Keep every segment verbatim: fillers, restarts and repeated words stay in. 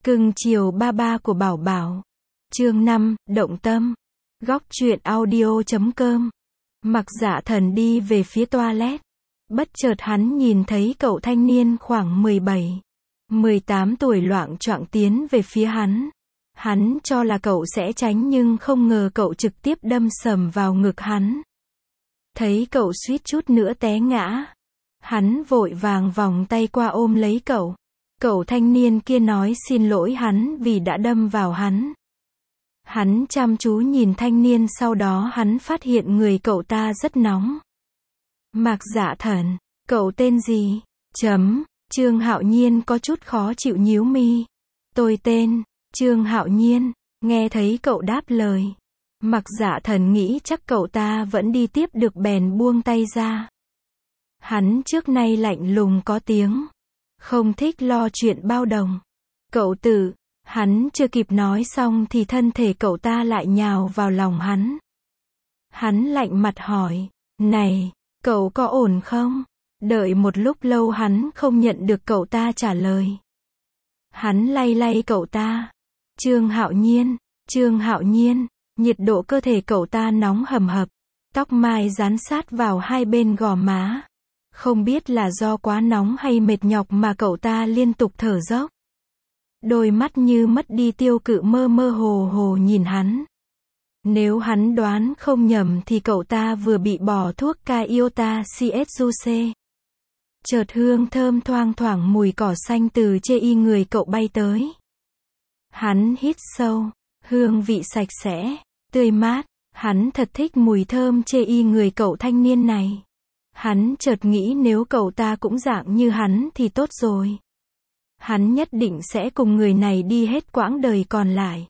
Cưng chiều ba ba của Bảo Bảo. Chương năm, động tâm. Góc truyện audio chấm com. Mặc Dạ Thần đi về phía toilet. Bất chợt hắn nhìn thấy cậu thanh niên khoảng mười bảy, mười tám tuổi loạng choạng tiến về phía hắn. Hắn cho là cậu sẽ tránh nhưng không ngờ cậu trực tiếp đâm sầm vào ngực hắn. Thấy cậu suýt chút nữa té ngã. Hắn vội vàng vòng tay qua ôm lấy cậu. Cậu thanh niên kia nói xin lỗi hắn vì đã đâm vào hắn. Hắn chăm chú nhìn thanh niên, sau đó hắn phát hiện người cậu ta rất nóng. Mạc Dạ Thần, cậu tên gì? Chấm, Trương Hạo Nhiên có chút khó chịu nhíu mi. Tôi tên, Trương Hạo Nhiên, nghe thấy cậu đáp lời. Mạc Dạ Thần nghĩ chắc cậu ta vẫn đi tiếp được bèn buông tay ra. Hắn trước nay lạnh lùng có tiếng. Không thích lo chuyện bao đồng. Cậu tử, hắn chưa kịp nói xong thì thân thể cậu ta lại nhào vào lòng hắn. Hắn lạnh mặt hỏi, này, cậu có ổn không? Đợi một lúc lâu hắn không nhận được cậu ta trả lời. Hắn lay lay cậu ta. Trương Hạo Nhiên, Trương Hạo Nhiên, nhiệt độ cơ thể cậu ta nóng hầm hập. Tóc mai dán sát vào hai bên gò má. Không biết là do quá nóng hay mệt nhọc mà cậu ta liên tục thở dốc. Đôi mắt như mất đi tiêu cự mơ mơ hồ hồ nhìn hắn. Nếu hắn đoán không nhầm thì cậu ta vừa bị bỏ thuốc Caiota Csuc. Chợt hương thơm thoang thoảng mùi cỏ xanh từ chê y người cậu bay tới. Hắn hít sâu, hương vị sạch sẽ, tươi mát, hắn thật thích mùi thơm chê y người cậu thanh niên này. Hắn chợt nghĩ nếu cậu ta cũng dạng như hắn thì tốt rồi. Hắn nhất định sẽ cùng người này đi hết quãng đời còn lại.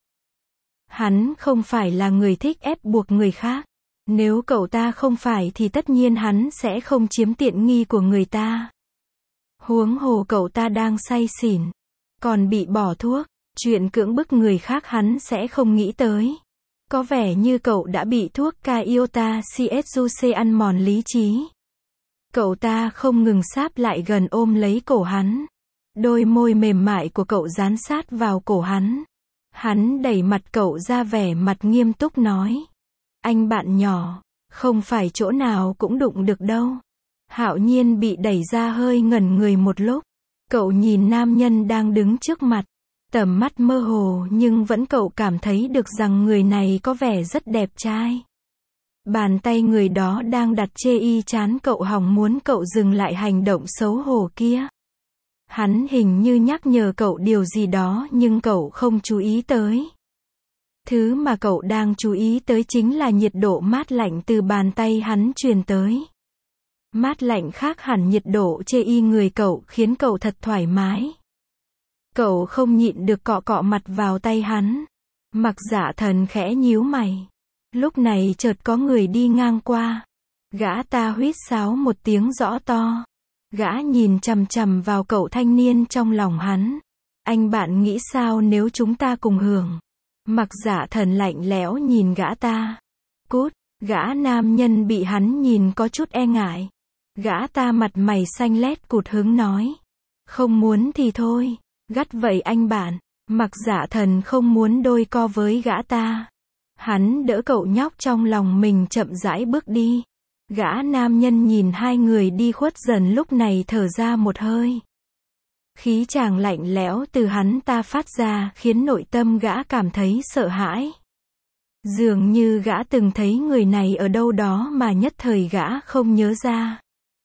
Hắn không phải là người thích ép buộc người khác. Nếu cậu ta không phải thì tất nhiên hắn sẽ không chiếm tiện nghi của người ta. Huống hồ cậu ta đang say xỉn, còn bị bỏ thuốc, chuyện cưỡng bức người khác hắn sẽ không nghĩ tới. Có vẻ như cậu đã bị thuốc Caiota Csuc ăn mòn lý trí. Cậu ta không ngừng sáp lại gần ôm lấy cổ hắn. Đôi môi mềm mại của cậu dán sát vào cổ hắn. Hắn đẩy mặt cậu ra, vẻ mặt nghiêm túc nói. Anh bạn nhỏ, không phải chỗ nào cũng đụng được đâu. Hạo Nhiên bị đẩy ra hơi ngẩn người một lúc. Cậu nhìn nam nhân đang đứng trước mặt. Tầm mắt mơ hồ nhưng vẫn cậu cảm thấy được rằng người này có vẻ rất đẹp trai. Bàn tay người đó đang đặt chê y trán cậu, hòng muốn cậu dừng lại hành động xấu hổ kia. Hắn hình như nhắc nhở cậu điều gì đó nhưng cậu không chú ý tới. Thứ mà cậu đang chú ý tới chính là nhiệt độ mát lạnh từ bàn tay hắn truyền tới. Mát lạnh khác hẳn nhiệt độ chê y người cậu, khiến cậu thật thoải mái. Cậu không nhịn được cọ cọ mặt vào tay hắn. Mặc Dạ Thần khẽ nhíu mày. Lúc này chợt có người đi ngang qua. Gã ta huýt sáo một tiếng rõ to. Gã nhìn chằm chằm vào cậu thanh niên trong lòng hắn. Anh bạn nghĩ sao nếu chúng ta cùng hưởng? Mặc Dạ Thần lạnh lẽo nhìn gã ta. Cút, gã nam nhân bị hắn nhìn có chút e ngại. Gã ta mặt mày xanh lét cụt hứng nói. Không muốn thì thôi, gắt vậy anh bạn. Mặc Dạ Thần không muốn đôi co với gã ta. Hắn đỡ cậu nhóc trong lòng mình chậm rãi bước đi. Gã nam nhân nhìn hai người đi khuất dần lúc này thở ra một hơi. Khí chàng lạnh lẽo từ hắn ta phát ra khiến nội tâm gã cảm thấy sợ hãi. Dường như gã từng thấy người này ở đâu đó mà nhất thời gã không nhớ ra.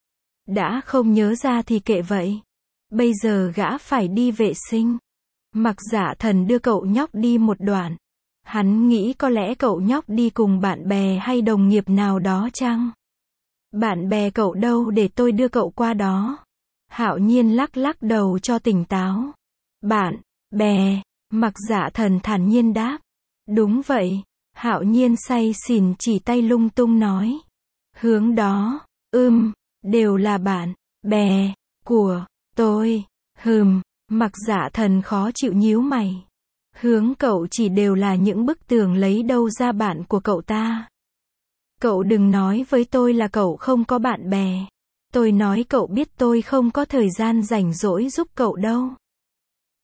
Đã không nhớ ra thì kệ vậy. Bây giờ gã phải đi vệ sinh. Mặc Dạ Thần đưa cậu nhóc đi một đoạn. Hắn nghĩ có lẽ cậu nhóc đi cùng bạn bè hay đồng nghiệp nào đó chăng? Bạn bè cậu đâu để tôi đưa cậu qua đó? Hạo Nhiên lắc lắc đầu cho tỉnh táo. Bạn bè, Mặc Dạ Thần thản nhiên đáp. Đúng vậy. Hạo Nhiên say xỉn chỉ tay lung tung nói. Hướng đó, ưm, đều là bạn bè của tôi. Hừm, Mặc Dạ Thần khó chịu nhíu mày. Hướng cậu chỉ đều là những bức tường, lấy đâu ra bạn của cậu ta. Cậu đừng nói với tôi là cậu không có bạn bè. Tôi nói cậu biết tôi không có thời gian rảnh rỗi giúp cậu đâu.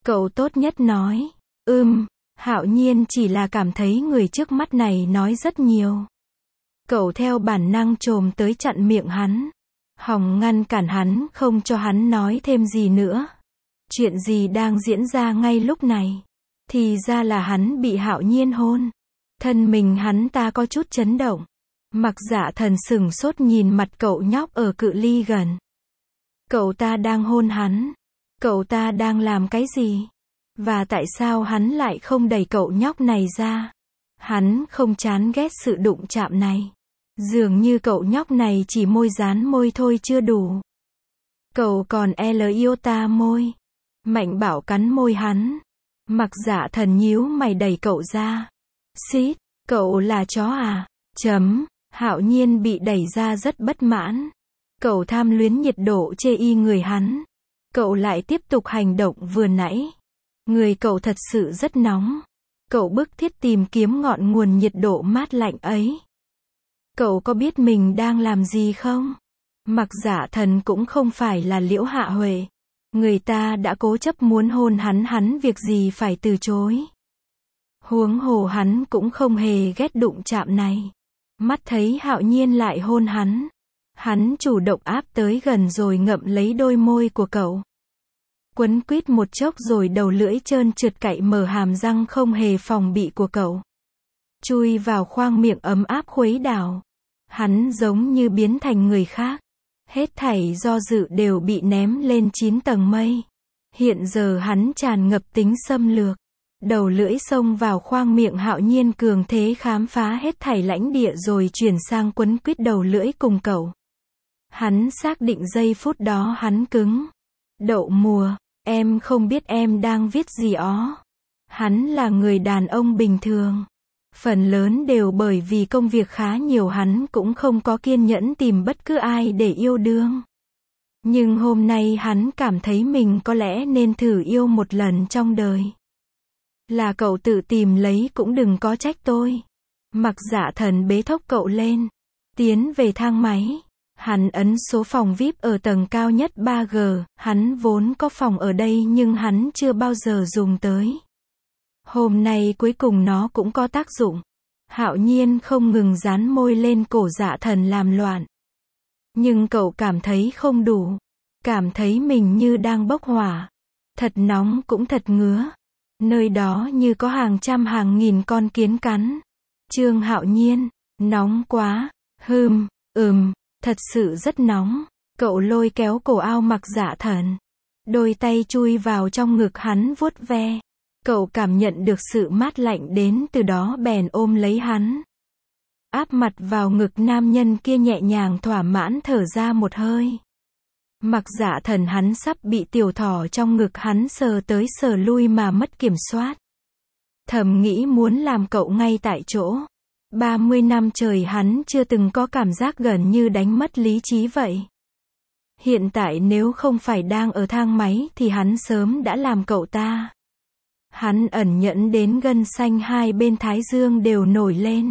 Cậu tốt nhất nói. Ừm, Hạo Nhiên chỉ là cảm thấy người trước mắt này nói rất nhiều. Cậu theo bản năng chồm tới chặn miệng hắn. Hòng ngăn cản hắn không cho hắn nói thêm gì nữa. Chuyện gì đang diễn ra ngay lúc này? Thì ra là hắn bị Hạo Nhiên hôn. Thân mình hắn ta có chút chấn động. Mặc Dạ Thần sửng sốt nhìn mặt cậu nhóc ở cự ly gần. Cậu ta đang hôn hắn. Cậu ta đang làm cái gì? Và tại sao hắn lại không đẩy cậu nhóc này ra? Hắn không chán ghét sự đụng chạm này. Dường như cậu nhóc này chỉ môi dán môi thôi chưa đủ. Cậu còn L yêu ta môi. Mạnh Bảo cắn môi hắn. Mặc Dạ Thần nhíu mày đẩy cậu ra. Xít, cậu là chó à? Chấm. Hạo Nhiên bị đẩy ra rất bất mãn. Cậu tham luyến nhiệt độ chê y người hắn. Cậu lại tiếp tục hành động vừa nãy. Người cậu thật sự rất nóng. Cậu bức thiết tìm kiếm ngọn nguồn nhiệt độ mát lạnh ấy. Cậu có biết mình đang làm gì không? Mặc Dạ Thần cũng không phải là Liễu Hạ Huệ. Người ta đã cố chấp muốn hôn hắn, hắn việc gì phải từ chối. Huống hồ hắn cũng không hề ghét đụng chạm này. Mắt thấy Hạo Nhiên lại hôn hắn. Hắn chủ động áp tới gần rồi ngậm lấy đôi môi của cậu. Quấn quýt một chốc rồi đầu lưỡi trơn trượt cạy mở hàm răng không hề phòng bị của cậu. Chui vào khoang miệng ấm áp khuấy đảo. Hắn giống như biến thành người khác. Hết thảy do dự đều bị ném lên chín tầng mây. Hiện giờ hắn tràn ngập tính xâm lược. Đầu lưỡi xông vào khoang miệng Hạo Nhiên cường thế khám phá hết thảy lãnh địa rồi chuyển sang quấn quýt đầu lưỡi cùng cậu. Hắn xác định giây phút đó hắn cứng. Đậu mùa, em không biết em đang viết gì ó. Hắn là người đàn ông bình thường. Phần lớn đều bởi vì công việc khá nhiều hắn cũng không có kiên nhẫn tìm bất cứ ai để yêu đương. Nhưng hôm nay hắn cảm thấy mình có lẽ nên thử yêu một lần trong đời. Là cậu tự tìm lấy cũng đừng có trách tôi. Mặc Dạ Thần bế thốc cậu lên. Tiến về thang máy. Hắn ấn số phòng vi ai pi ở tầng cao nhất ba G. Hắn vốn có phòng ở đây nhưng hắn chưa bao giờ dùng tới. Hôm nay cuối cùng nó cũng có tác dụng. Hạo Nhiên không ngừng dán môi lên cổ Dạ Thần làm loạn. Nhưng cậu cảm thấy không đủ. Cảm thấy mình như đang bốc hỏa. Thật nóng cũng thật ngứa. Nơi đó như có hàng trăm hàng nghìn con kiến cắn. Trương Hạo Nhiên, nóng quá. Hừm, ừm, thật sự rất nóng. Cậu lôi kéo cổ áo Mặc Dạ Thần. Đôi tay chui vào trong ngực hắn vuốt ve. Cậu cảm nhận được sự mát lạnh đến từ đó bèn ôm lấy hắn. Áp mặt vào ngực nam nhân kia nhẹ nhàng thỏa mãn thở ra một hơi. Mặc Dạ Thần hắn sắp bị tiểu thỏ trong ngực hắn sờ tới sờ lui mà mất kiểm soát. Thầm nghĩ muốn làm cậu ngay tại chỗ. ba mươi năm trời hắn chưa từng có cảm giác gần như đánh mất lý trí vậy. Hiện tại nếu không phải đang ở thang máy thì hắn sớm đã làm cậu ta. Hắn ẩn nhẫn đến gân xanh hai bên thái dương đều nổi lên.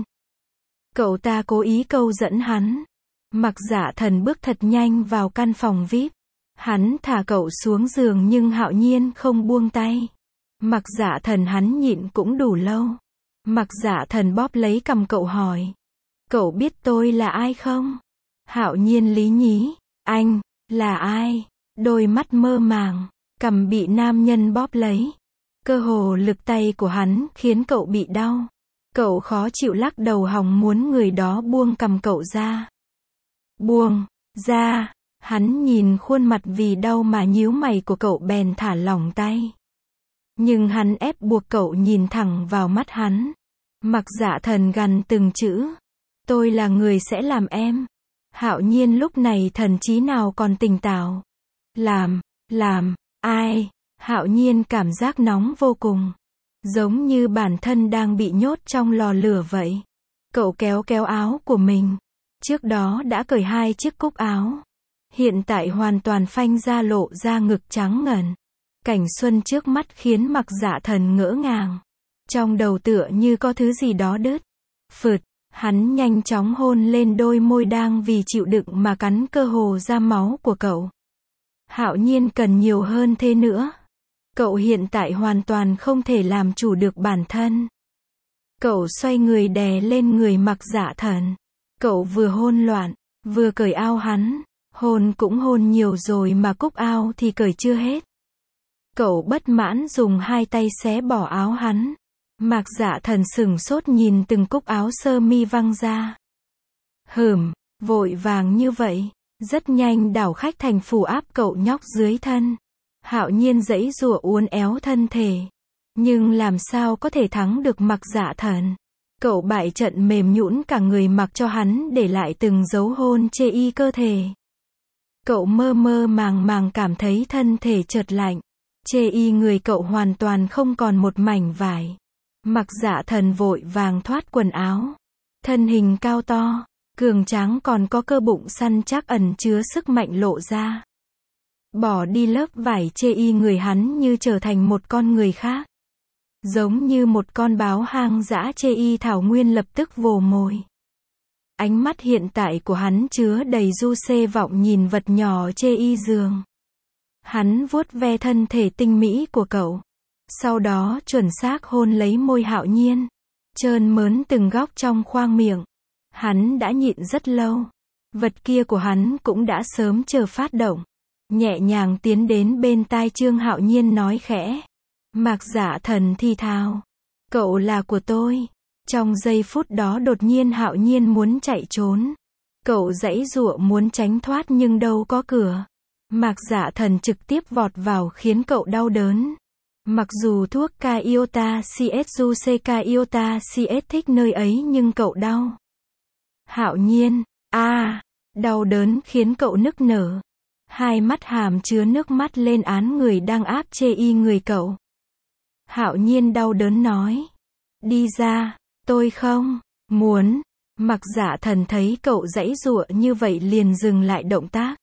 Cậu ta cố ý câu dẫn hắn. Mặc Dạ Thần bước thật nhanh vào căn phòng vi ai pi. Hắn thả cậu xuống giường nhưng Hạo Nhiên không buông tay. Mặc Dạ Thần hắn nhịn cũng đủ lâu. Mặc Dạ Thần bóp lấy cằm cậu hỏi. Cậu biết tôi là ai không? Hạo Nhiên lý nhí. Anh, là ai? Đôi mắt mơ màng. Cằm bị nam nhân bóp lấy. Cơ hồ lực tay của hắn khiến cậu bị đau. Cậu khó chịu lắc đầu hòng muốn người đó buông cằm cậu ra. Buông ra. Hắn nhìn khuôn mặt vì đau mà nhíu mày của cậu bèn thả lỏng tay. Nhưng hắn ép buộc cậu nhìn thẳng vào mắt hắn. Mặc Dạ Thần gằn từng chữ. Tôi là người sẽ làm em. Hạo Nhiên lúc này thần trí nào còn tỉnh táo. Làm, làm, ai? Hạo Nhiên cảm giác nóng vô cùng. Giống như bản thân đang bị nhốt trong lò lửa vậy. Cậu kéo kéo áo của mình. Trước đó đã cởi hai chiếc cúc áo. Hiện tại hoàn toàn phanh ra lộ ra ngực trắng ngần. Cảnh xuân trước mắt khiến Mặc Dạ Thần ngỡ ngàng. Trong đầu tựa như có thứ gì đó đứt. Phượt, hắn nhanh chóng hôn lên đôi môi đang vì chịu đựng mà cắn cơ hồ ra máu của cậu. Hạo Nhiên cần nhiều hơn thế nữa. Cậu hiện tại hoàn toàn không thể làm chủ được bản thân. Cậu xoay người đè lên người Mạc Dạ Thần. Cậu vừa hôn loạn, vừa cởi áo hắn. Hôn cũng hôn nhiều rồi mà cúc áo thì cởi chưa hết. Cậu bất mãn dùng hai tay xé bỏ áo hắn. Mạc Dạ Thần sửng sốt nhìn từng cúc áo sơ mi văng ra. Hửm, vội vàng như vậy, rất nhanh đảo khách thành phủ áp cậu nhóc dưới thân. Hạo Nhiên giãy giụa uốn éo thân thể, nhưng làm sao có thể thắng được Mạc Dạ Thần. Cậu bại trận mềm nhũn cả người mặc cho hắn để lại từng dấu hôn chê y cơ thể. Cậu mơ mơ màng màng cảm thấy thân thể chợt lạnh. Chê y người cậu hoàn toàn không còn một mảnh vải. Mạc Dạ Thần vội vàng thoát quần áo. Thân hình cao to, cường tráng còn có cơ bụng săn chắc ẩn chứa sức mạnh lộ ra. Bỏ đi lớp vải chê y người hắn như trở thành một con người khác. Giống như một con báo hoang dã chê y thảo nguyên lập tức vồ mồi. Ánh mắt hiện tại của hắn chứa đầy du xê vọng nhìn vật nhỏ chê y giường. Hắn vuốt ve thân thể tinh mỹ của cậu. Sau đó chuẩn xác hôn lấy môi Hạo Nhiên. Trơn mớn từng góc trong khoang miệng. Hắn đã nhịn rất lâu. Vật kia của hắn cũng đã sớm chờ phát động. Nhẹ nhàng tiến đến bên tai Trương Hạo Nhiên nói khẽ. Mạc Dạ Thần thì thào. Cậu là của tôi. Trong giây phút đó đột nhiên Hạo Nhiên muốn chạy trốn. Cậu giãy giụa muốn tránh thoát nhưng đâu có cửa. Mạc Dạ Thần trực tiếp vọt vào khiến cậu đau đớn. Mặc dù thuốc Kaiota Csu Kaiota Cs thích nơi ấy nhưng cậu đau. Hạo Nhiên, a, à, đau đớn khiến cậu nức nở. Hai mắt hàm chứa nước mắt lên án người đang áp chê y người cậu. Hạo Nhiên đau đớn nói. Đi ra, tôi không muốn. Mạc Dạ Thần thấy cậu giãy giụa như vậy liền dừng lại động tác.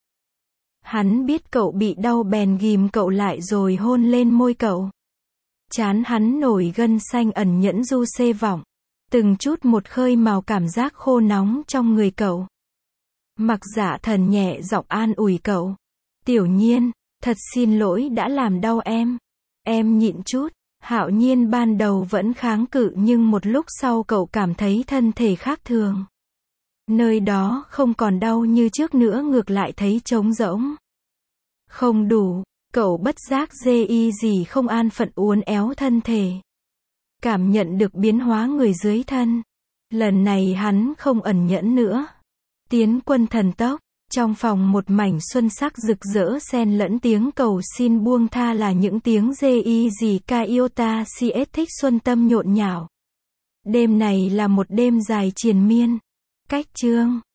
Hắn biết cậu bị đau bèn ghìm cậu lại rồi hôn lên môi cậu. Trán hắn nổi gân xanh ẩn nhẫn du xê vọng. Từng chút một khơi mào cảm giác khô nóng trong người cậu. Mạc Dạ Thần nhẹ giọng an ủi cậu. Tiểu Nhiên, thật xin lỗi đã làm đau em. Em nhịn chút. Hạo Nhiên ban đầu vẫn kháng cự nhưng một lúc sau cậu cảm thấy thân thể khác thường. Nơi đó không còn đau như trước nữa, ngược lại thấy trống rỗng. Không đủ, cậu bất giác dê y gì không an phận uốn éo thân thể. Cảm nhận được biến hóa người dưới thân. Lần này hắn không ẩn nhẫn nữa. Tiến quân thần tốc, trong phòng một mảnh xuân sắc rực rỡ xen lẫn tiếng cầu xin buông tha là những tiếng dê y gì Kaiota Cs thích xuân tâm nhộn nhạo. Đêm này là một đêm dài triền miên. Cách chương